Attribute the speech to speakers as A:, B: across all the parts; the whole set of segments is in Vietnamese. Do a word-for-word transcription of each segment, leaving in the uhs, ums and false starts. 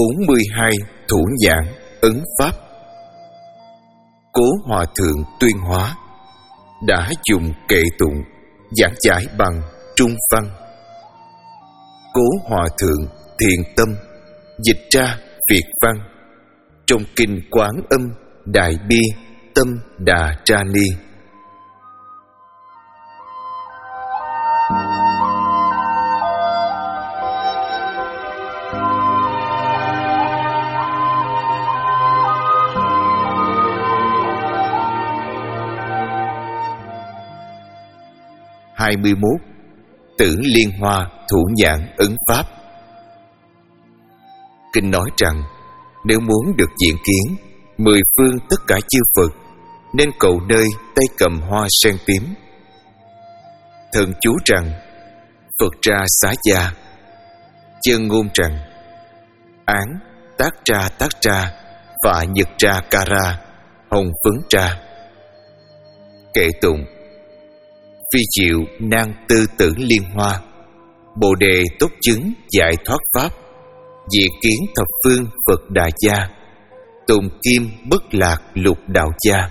A: bốn mươi hai Thủ nhãn ấn pháp. Cố Hòa Thượng Tuyên Hóa đã dùng kệ tụng giảng giải bằng Trung văn. Cố Hòa Thượng thiền tâm dịch ra Việt văn trong kinh Quán Âm Đại Bi Tâm Đà Tra Ni. hai mươi mốt Tử Liên Hoa Thủ nhãn ấn pháp. Kinh nói rằng nếu muốn được diện kiến mười phương tất cả chư Phật, nên cầu nơi tay cầm hoa sen tím. Thần chú rằng Phật ra xá gia, chân ngôn rằng án tác tra tác tra và nhật tra ca ra hồng phấn tra. Kệ tụng phi diệu nan tư tử liên hoa, bồ đề tốt chứng giải thoát pháp, diện kiến thập phương Phật Đà gia, tùng kim bất lạc lục đạo gia.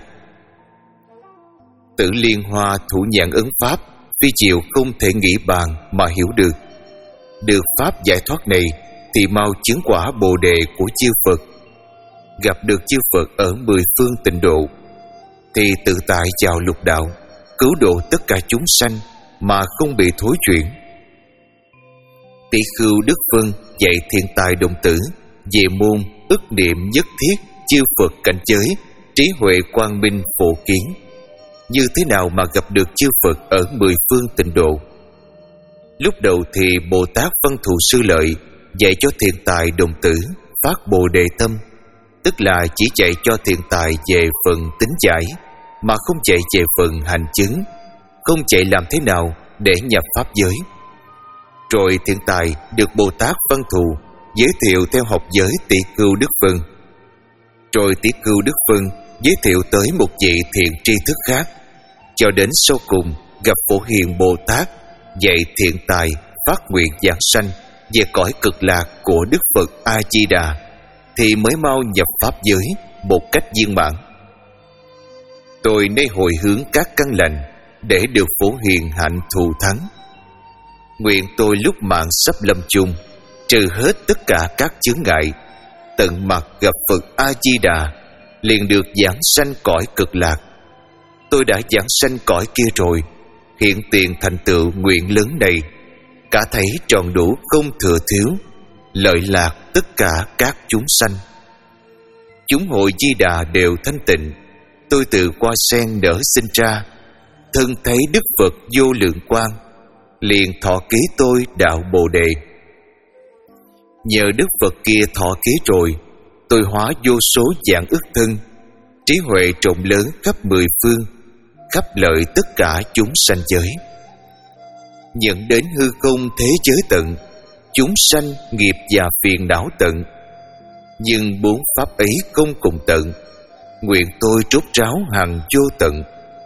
A: Tử liên hoa thủ nhãn ấn pháp phi diệu không thể nghĩ bàn mà hiểu được. Được pháp giải thoát này thì mau chứng quả bồ đề của chư Phật. Gặp được chư Phật ở mười phương tịnh độ thì tự tại vào lục đạo, cứu độ tất cả chúng sanh mà không bị thối chuyển. Tỷ Khưu Đức Vân dạy thiện tài đồng tử về môn ức niệm nhất thiết chư Phật cảnh giới, trí huệ quang minh phổ kiến. Như thế nào mà gặp được chư Phật ở mười phương tịnh độ? Lúc đầu thì Bồ Tát Văn Thù Sư Lợi dạy cho thiện tài đồng tử phát bồ đề tâm, tức là chỉ dạy cho thiện tài về phần tính giải, mà không chạy về phần hành chứng, không chạy làm thế nào để nhập pháp giới. Rồi thiện tài được Bồ Tát Văn Thù giới thiệu theo học giới Tỷ Khưu Đức Vân. Rồi Tỷ Khưu Đức Vân giới thiệu tới một vị thiện tri thức khác, cho đến sau cùng gặp Phổ Hiền Bồ Tát dạy thiện tài phát nguyện giảng sanh về cõi cực lạc của Đức Phật A Di Đà, thì mới mau nhập pháp giới một cách viên mãn. Tôi nay hồi hướng các căn lành để được Phổ Hiền hạnh thù thắng. Nguyện tôi lúc mạng sắp lâm chung, trừ hết tất cả các chướng ngại, tận mặt gặp Phật A Di Đà, liền được giảng sanh cõi cực lạc. Tôi đã giảng sanh cõi kia rồi, hiện tiền thành tựu nguyện lớn này, cả thấy tròn đủ không thừa thiếu, lợi lạc tất cả các chúng sanh. Chúng hội Di Đà đều thanh tịnh, tôi từ hoa sen nở sinh ra, thân thấy Đức Phật vô lượng quang, liền thọ ký tôi đạo Bồ Đề. Nhờ Đức Phật kia thọ ký rồi, tôi hóa vô số dạng ức thân, trí huệ rộng lớn khắp mười phương, khắp lợi tất cả chúng sanh giới. Nhận đến hư không thế giới tận, chúng sanh nghiệp và phiền não tận, nhưng bốn pháp ấy không cùng tận, nguyện tôi trốt ráo hằng vô tận.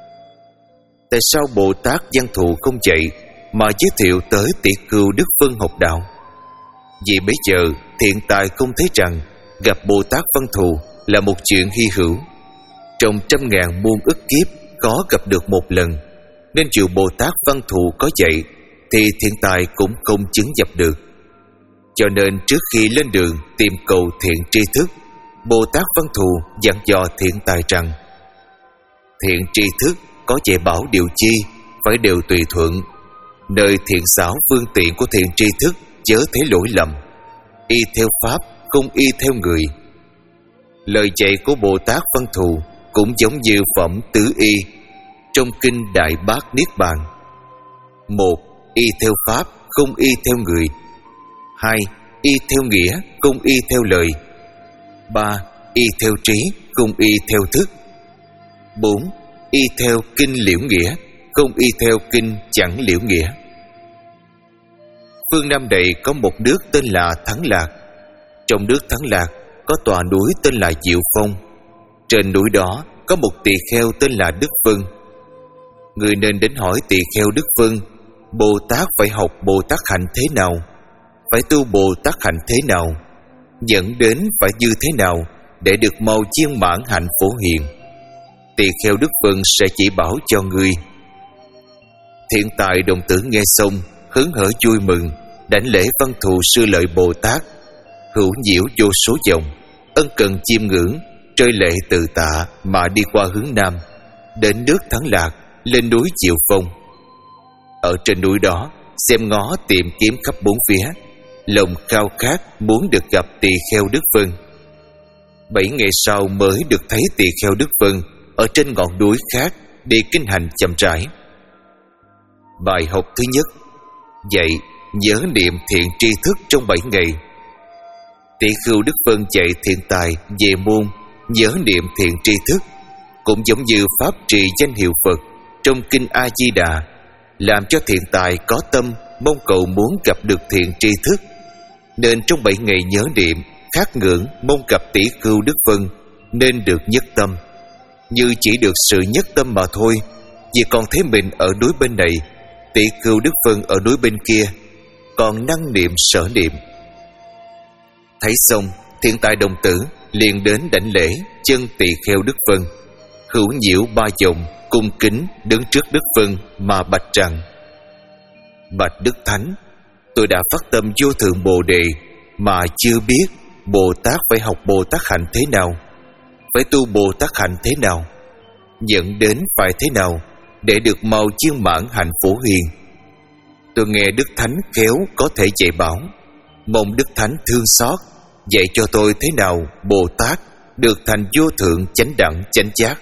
A: Tại sao Bồ Tát Văn Thù không dạy mà giới thiệu tới Tỷ Khưu Đức Vân học đạo? Vì bấy giờ thiện tài không thấy rằng gặp Bồ Tát Văn Thù là một chuyện hy hữu, trong trăm ngàn muôn ức kiếp khó gặp được một lần, nên dù Bồ Tát Văn Thù có dạy thì thiện tài cũng không chứng nhập được. Cho nên trước khi lên đường tìm cầu thiện tri thức, Bồ Tát Văn Thù dặn dò thiện tài rằng: thiện tri thức có dạy bảo điều chi, phải đều tùy thuận. Nơi thiện xảo phương tiện của thiện tri thức chớ thấy lỗi lầm, y theo pháp không y theo người. Lời dạy của Bồ Tát Văn Thù cũng giống như phẩm tứ y trong kinh Đại Bát Niết Bàn. Một, y theo pháp không y theo người. Hai, y theo nghĩa không y theo lời. Ba, y theo trí không y theo thức. Bốn, y theo kinh liễu nghĩa không y theo kinh chẳng liễu nghĩa. Phương Nam này có một nước tên là Thắng Lạc. Trong nước Thắng Lạc có tòa núi tên là Diệu Phong. Trên núi đó có một tỳ kheo tên là Đức Vân. Người nên đến hỏi tỳ kheo Đức Vân: Bồ Tát phải học Bồ Tát hạnh thế nào? Phải tu Bồ Tát hạnh thế nào? dẫn đến phải như thế nào để được mau viên mãn hạnh phổ hiền? Tỳ kheo Đức Vân sẽ chỉ bảo cho ngươi. Thiện tài đồng tử nghe xong, hớn hở vui mừng, đảnh lễ văn thù Sư Lợi Bồ Tát. Hữu nhiễu vô số dòng, ân cần chiêm ngưỡng, trơi lệ từ tạ mà đi qua hướng nam, đến nước Thắng Lạc, lên núi Diệu Phong. Ở trên núi đó, xem ngó tìm kiếm khắp bốn phía, lòng khao khát muốn được gặp Tỳ kheo Đức Vân. Bảy ngày sau mới được thấy Tỳ kheo Đức Vân ở trên ngọn núi khác đi kinh hành chậm rãi. Bài học thứ nhất: dạy nhớ niệm thiện tri thức trong bảy ngày. Tỳ khưu Đức Vân dạy thiện tài về môn nhớ niệm thiện tri thức, cũng giống như pháp trì danh hiệu Phật trong kinh A Di Đà, làm cho thiện tài có tâm mong cầu muốn gặp được thiện tri thức. Nên trong bảy ngày nhớ niệm, khát ngưỡng mong gặp tỷ khưu Đức Vân, nên được nhất tâm. Như chỉ được sự nhất tâm mà thôi, vì còn thấy mình ở núi bên này, tỷ khưu Đức Vân ở núi bên kia, còn năng niệm sở niệm. Thấy xong, thiện tài đồng tử liền đến đảnh lễ chân tỳ kheo Đức Vân, hữu nhiễu ba vòng, cung kính đứng trước Đức Vân mà bạch rằng: bạch Đức Thánh, tôi đã phát tâm vô thượng Bồ Đề mà chưa biết Bồ Tát phải học Bồ Tát hạnh thế nào, phải tu Bồ Tát hạnh thế nào, dẫn đến phải thế nào để được mau viên mãn hạnh phổ hiền. Tôi nghe Đức Thánh khéo có thể dạy bảo, mong Đức Thánh thương xót dạy cho tôi thế nào Bồ Tát được thành vô thượng chánh đẳng chánh giác.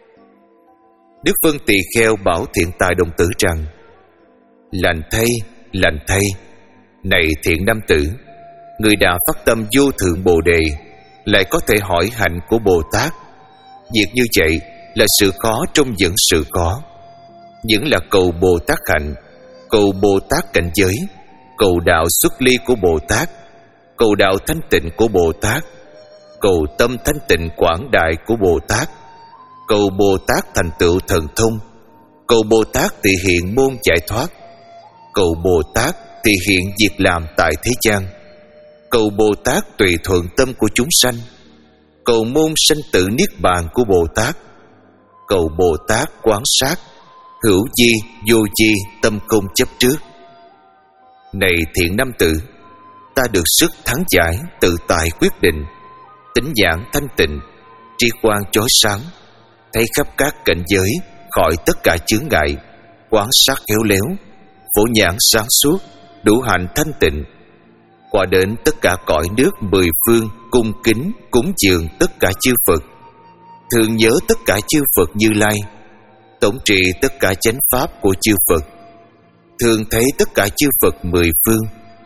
A: Đức Vân tỳ kheo bảo thiện tài đồng tử rằng: lành thay, lành thay, này thiện nam tử, người đã phát tâm vô thượng Bồ Đề, lại có thể hỏi hạnh của Bồ Tát. Việc như vậy là sự khó trong những sự khó, những là cầu Bồ Tát hạnh, cầu Bồ Tát cảnh giới, cầu đạo xuất ly của Bồ Tát, cầu đạo thanh tịnh của Bồ Tát, cầu tâm thanh tịnh quảng đại của Bồ Tát, cầu Bồ Tát thành tựu thần thông, cầu Bồ Tát tỳ hiện môn giải thoát, cầu Bồ Tát tỳ hiện việc làm tại thế gian, cầu Bồ Tát tùy thuận tâm của chúng sanh, cầu môn sanh tử niết bàn của Bồ Tát, cầu Bồ Tát quán sát hữu di vô di tâm không chấp trước. Này thiện nam tử, ta được sức thắng giải tự tại quyết định, tính nhãn thanh tịnh, tri quan chói sáng, thấy khắp các cảnh giới khỏi tất cả chướng ngại, quán sát khéo léo, phổ nhãn sáng suốt, đủ hạnh thanh tịnh, qua đến tất cả cõi nước mười phương, cung kính cúng dường tất cả chư Phật, thường nhớ tất cả chư Phật Như Lai, tổng trị tất cả chánh pháp của chư Phật, thường thấy tất cả chư Phật mười phương.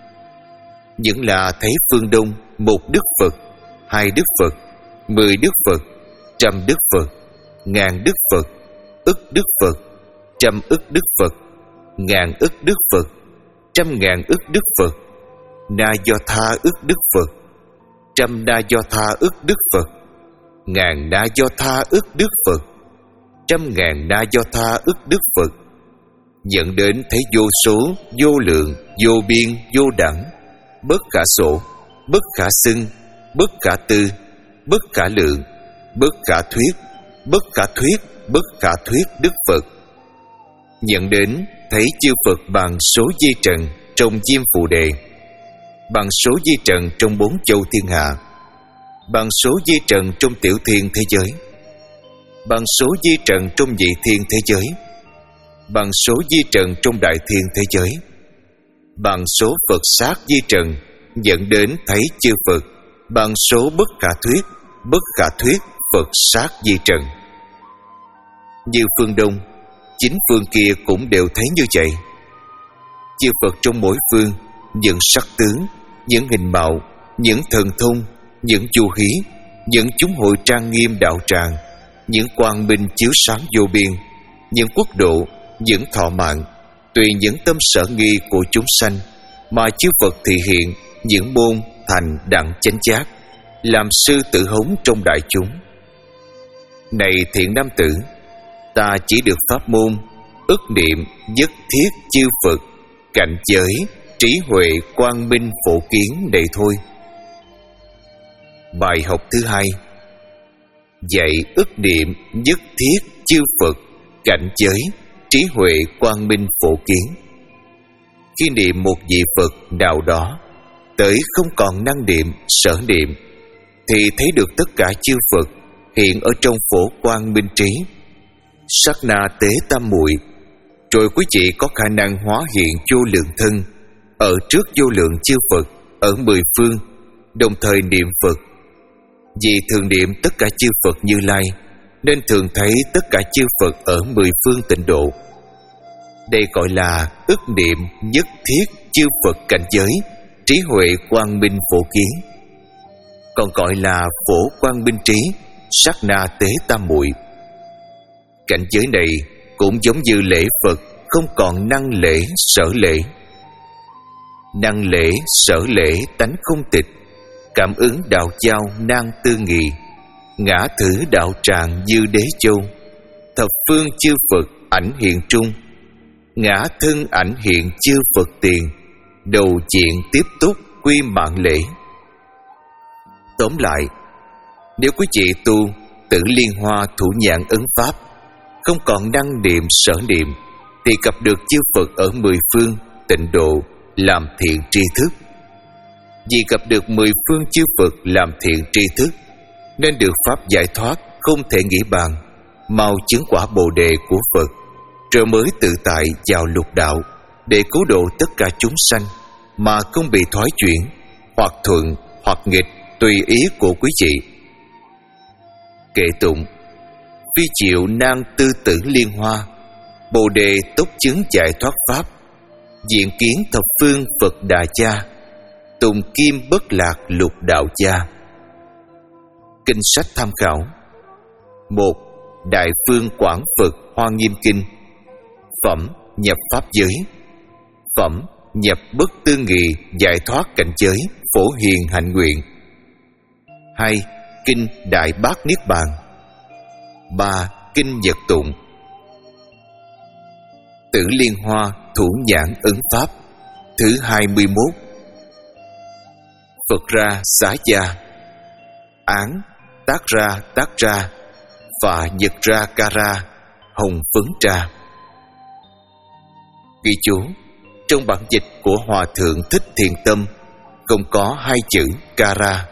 A: Những là thấy phương Đông một Đức Phật, hai Đức Phật, mười Đức Phật, trăm Đức Phật, ngàn Đức Phật, ức Đức Phật, trăm ức Đức Phật, ngàn ức Đức Phật, trăm ngàn ức Đức Phật, na do tha ức Đức Phật, trăm na do tha ức Đức Phật, ngàn na do tha ức Đức Phật, trăm ngàn na do tha ức Đức Phật, dẫn đến thấy vô số, vô lượng, vô biên, vô đẳng, bất khả số, bất khả xưng, bất khả tư, bất khả lượng, bất khả thuyết, bất khả thuyết, bất khả thuyết Đức Phật, dẫn đến thấy chư Phật bằng số di trần trong diêm phù đề, bằng số di trần trong bốn châu thiên hạ, bằng số di trần trong tiểu thiên thế giới, bằng số di trần trong nhị thiên thế giới, bằng số di trần trong đại thiên thế giới, bằng số Phật sát di trần, dẫn đến thấy chư Phật bằng số bất khả thuyết, bất khả thuyết Phật sát di trần. Như phương Đông, chính phương kia cũng đều thấy như vậy. Chư Phật trong mỗi phương, những sắc tướng, những hình mạo, những thần thông, những du hí, những chúng hội trang nghiêm đạo tràng, những quang minh chiếu sáng vô biên, những quốc độ, những thọ mạng, tùy những tâm sở nghi của chúng sanh mà chư Phật thị hiện những môn thành đẳng chánh giác, làm sư tử hống trong đại chúng. Này thiện nam tử, ta chỉ được pháp môn ức niệm nhất thiết chư Phật, cảnh giới, trí huệ, quang minh phổ kiến này thôi. Bài học thứ hai: dạy ức niệm nhất thiết chư Phật, cảnh giới, trí huệ quang minh phổ kiến. Khi niệm một vị Phật nào đó tới không còn năng niệm, sở niệm, thì thấy được tất cả chư Phật hiện ở trong phổ quang minh trí, sát na tế tam muội. Rồi quý vị có khả năng hóa hiện vô lượng thân ở trước vô lượng chư Phật ở mười phương, đồng thời niệm Phật. Vì thường niệm tất cả chư Phật Như Lai, nên thường thấy tất cả chư Phật ở mười phương tịnh độ. Đây gọi là ức niệm nhất thiết chư Phật cảnh giới, trí huệ quang minh phổ kiến. Còn gọi là phổ quang minh trí, sát na tế tam muội. Cảnh giới này cũng giống như lễ Phật, không còn năng lễ, sở lễ. Năng lễ, sở lễ tánh không tịch, cảm ứng đạo giao nan tư nghị, ngã thử đạo tràng như đế châu, thập phương chư Phật ảnh hiện trung, ngã thân ảnh hiện chư Phật tiền, đầu diện tiếp túc quy mạng lễ. Tóm lại, nếu quý vị tu Tử Liên Hoa Thủ Nhãn Ấn Pháp, không còn năng niệm sở niệm, thì gặp được chư Phật ở mười phương tịnh độ làm thiện tri thức. Vì gặp được mười phương chư Phật làm thiện tri thức, nên được pháp giải thoát không thể nghĩ bàn, mau chứng quả Bồ đề của Phật, rồi mới tự tại vào lục đạo để cứu độ tất cả chúng sanh, mà không bị thoái chuyển, hoặc thuận hoặc nghịch tùy ý của quý vị. Kệ tụng: phi chịu nan tư Tử Liên Hoa, Bồ đề tốc chứng giải thoát pháp, diện kiến thập phương Phật Đà Cha, tùng kim bất lạc lục đạo cha. Kinh sách tham khảo: một. Đại Phương Quảng Phật Hoa Nghiêm Kinh. Phẩm nhập pháp giới. Phẩm nhập bất tư nghị giải thoát cảnh giới phổ hiền hạnh nguyện. Hai. Kinh Đại Bát Niết Bàn. Ba. Kinh Nhật Tụng. Tử Liên Hoa Thủ Nhãn Ấn Pháp thứ hai mươi mốt. Phật ra xá gia, án tác ra tác ra, phạ nhật ra ca ra, hồng phấn tra. Ghi chú: trong bản dịch của Hòa Thượng Thích Thiện Tâm không có hai chữ ca ra.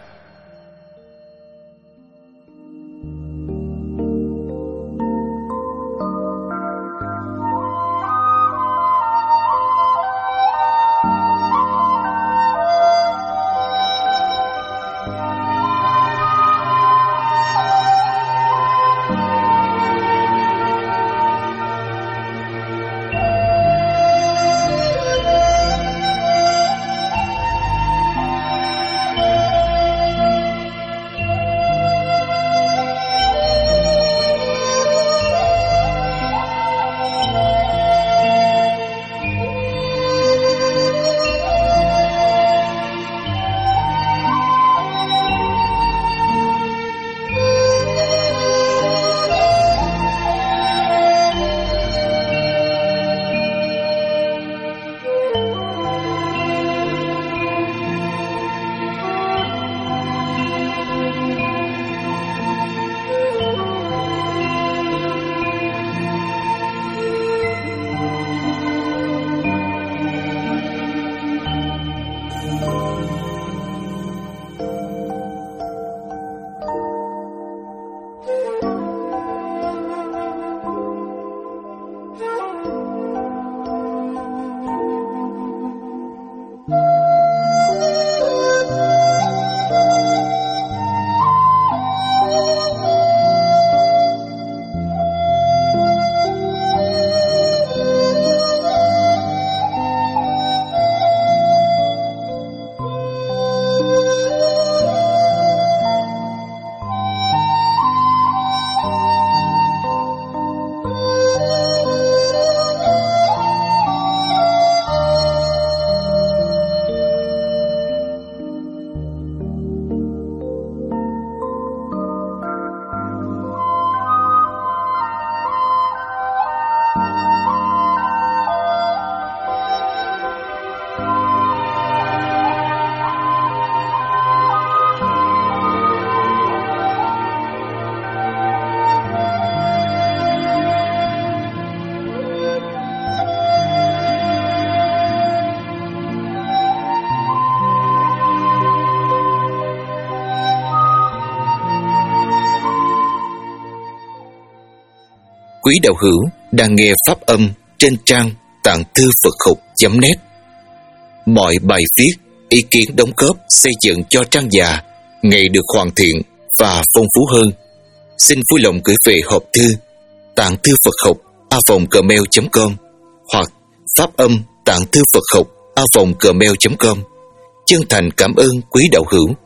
A: Quý đạo hữu đang nghe pháp âm trên trang tạng thư Phật học chấm net. Mọi bài viết, ý kiến đóng góp xây dựng cho trang già ngày được hoàn thiện và phong phú hơn. Xin vui lòng gửi về hộp thư tạng thư Phật học a vòng gmail chấm com hoặc pháp âm tạng thư Phật học a vòng gmail chấm com. Chân thành cảm ơn quý đạo hữu.